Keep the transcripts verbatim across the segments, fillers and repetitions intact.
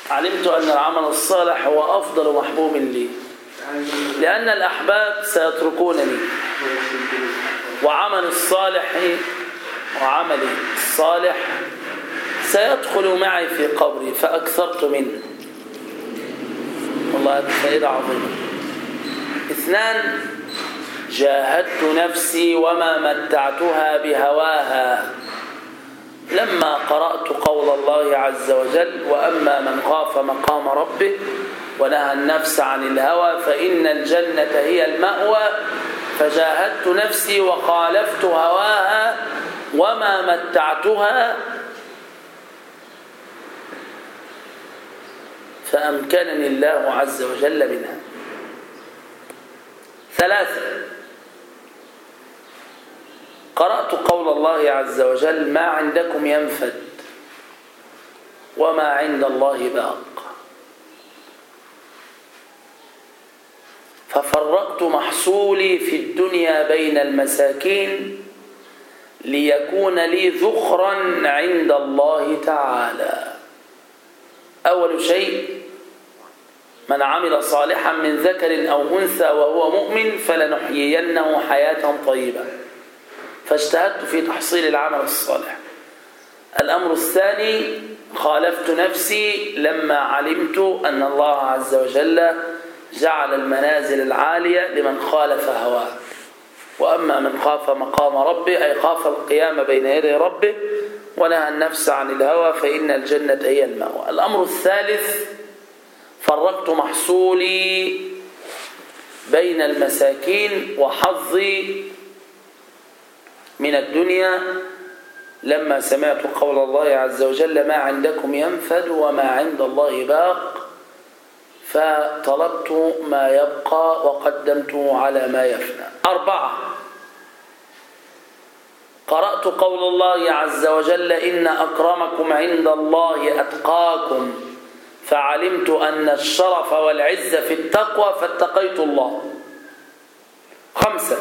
علمت أن العمل الصالح هو أفضل محبوب لي، لأن الأحباب سيتركونني، وعمل الصالح وعملي الصالح سيدخل معي في قبري فأكثرت منه. والله هذه فائدة عظيمة. اثنان، جاهدت نفسي وما متعتها بهواها. لما قرأت قول الله عز وجل: وأما من خاف مقام ربه ونهى النفس عن الهوى فإن الجنة هي المأوى، فجاهدت نفسي وخالفت هواها وما متعتها فأمكنني الله عز وجل منها. ثلاثة، قرأت قول الله عز وجل: ما عندكم ينفد وما عند الله باق، ففرقت محصولي في الدنيا بين المساكين ليكون لي ذخرا عند الله تعالى. أول شيء: من عمل صالحا من ذكر أو أنثى وهو مؤمن فلنحيينه حياة طيبة، فاجتهدت في تحصيل العمل الصالح. الأمر الثاني: خالفت نفسي لما علمت أن الله عز وجل جعل المنازل العالية لمن خالف هواه. وأما من خاف مقام ربه أي خاف القيام بين يدي ربه ونهى النفس عن الهوى فإن الجنة هي المأوى. الأمر الثالث: فرقت محصولي بين المساكين وحظي من الدنيا لما سمعت قول الله عز وجل: ما عندكم ينفد وما عند الله باق، فطلبت ما يبقى وقدمته على ما يفنى. أربعة: قرأت قول الله عز وجل: إن أكرمكم عند الله أتقاكم، فعلمت أن الشرف والعزة في التقوى فاتقيت الله. خمسة: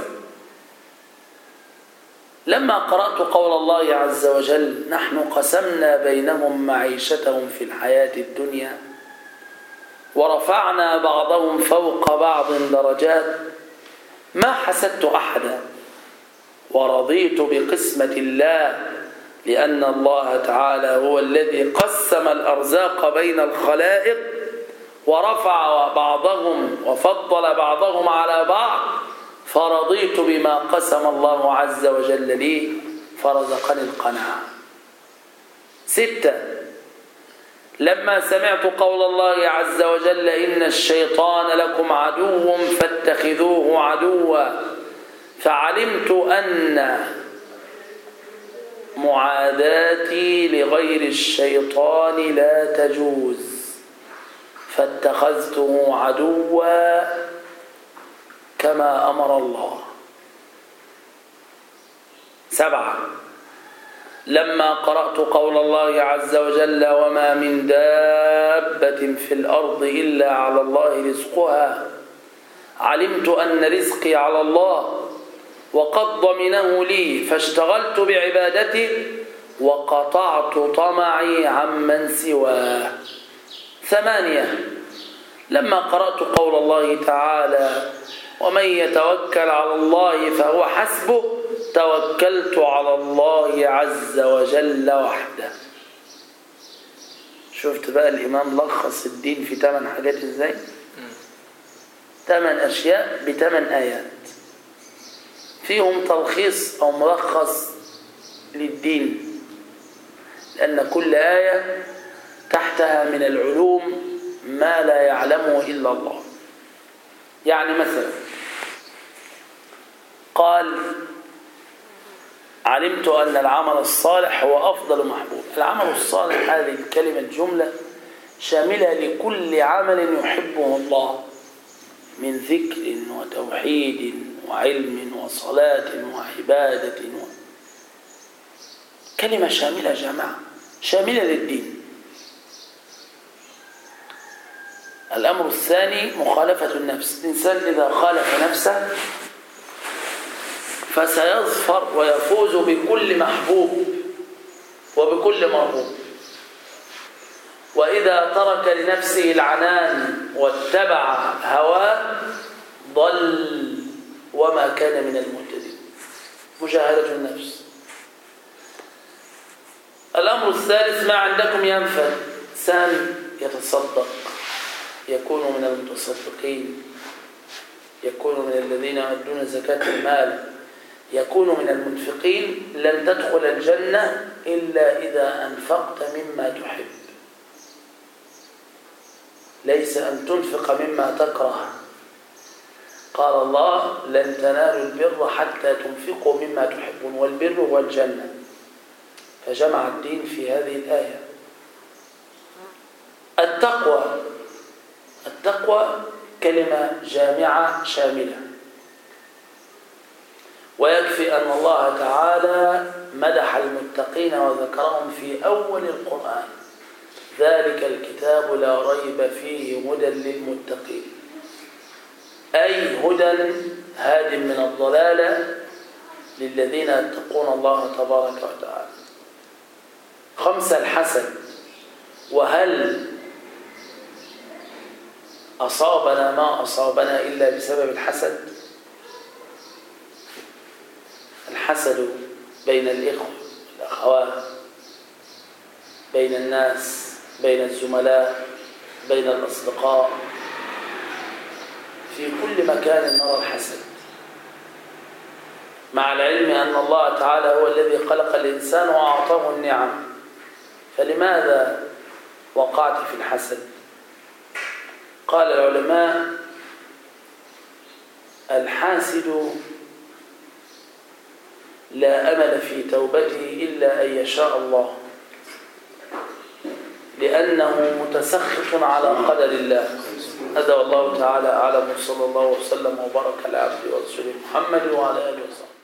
لما قرأت قول الله عز وجل: نحن قسمنا بينهم معيشتهم في الحياة الدنيا ورفعنا بعضهم فوق بعض درجات، ما حسدت أحدا ورضيت بقسمة الله، لأن الله تعالى هو الذي قسم الأرزاق بين الخلائق ورفع بعضهم وفضل بعضهم على بعض، فرضيت بما قسم الله عز وجل لي فرزقني القناعة. ستة: لما سمعت قول الله عز وجل: إن الشيطان لكم عدو فاتخذوه عدوا، فعلمت أن معاداتي لغير الشيطان لا تجوز، فاتخذته عدوا كما أمر الله. سبعة: لما قرأت قول الله عز وجل: وما من دابة في الأرض إلا على الله رزقها، علمت أن رزقي على الله وقد ضمنه لي، فاشتغلت بعبادته وقطعت طمعي عمن سواه. ثمانية: لما قرأت قول الله تعالى: ومن يتوكل على الله فهو حسبه، توكلت على الله عز وجل وحده. شفت بقى الإمام لخص الدين في ثمان حاجات ازاي؟ ثمان أشياء بثمان آيات فيهم تلخيص أو ملخص للدين، لأن كل آية تحتها من العلوم ما لا يعلمه إلا الله. يعني مثلا قال: علمت أن العمل الصالح هو أفضل محبوب. العمل الصالح هذه الكلمة الجملة شاملة لكل عمل يحبه الله من ذكر وتوحيد وعلم وصلاة وعبادة و... كلمة شاملة جماعة، شاملة للدين. الأمر الثاني: مخالفة النفس. الإنسان إذا خالف نفسه فسيظفر ويفوز بكل محبوب وبكل مرغوب. وإذا ترك لنفسه العنان واتبع هواه ضل وما كان من المهتدين. مجاهدة النفس. الأمر الثالث: ما عندكم ينفد. إنسان يتصدق، يكون من المتصدقين، يكون من الذين يؤدون زكاة المال، يكون من المنفقين. لن تدخل الجنة إلا إذا أنفقت مما تحب، ليس أن تنفق مما تكره. قال الله: لن تنالوا البر حتى تنفقوا مما تحبون، والبر هو الجنة. فجمع الدين في هذه الآية. التقوى. التقوى كلمة جامعة شاملة، ويكفي أن الله تعالى مدح المتقين وذكرهم في أول القرآن: ذلك الكتاب لا ريب فيه هدى للمتقين، أي هدى هاد من الضلالة للذين يتقون الله تبارك وتعالى. خمسة: الحسد. وهل أصابنا ما أصابنا إلا بسبب الحسد؟ الحسد بين الإخوة والأخوات، بين الناس، بين الزملاء، بين الأصدقاء، في كل مكان نرى الحسد، مع العلم أن الله تعالى هو الذي خلق الإنسان وأعطاه النعم. فلماذا وقعت في الحسد؟ قال العلماء: الحاسد لا أمل في توبته إلا أن يشاء الله، لأنه متسخط على قدر الله. هذا والله تعالى أعلم، صلى الله وسلم وبارك على عبده ورسوله محمد وعلى آله وصحبه.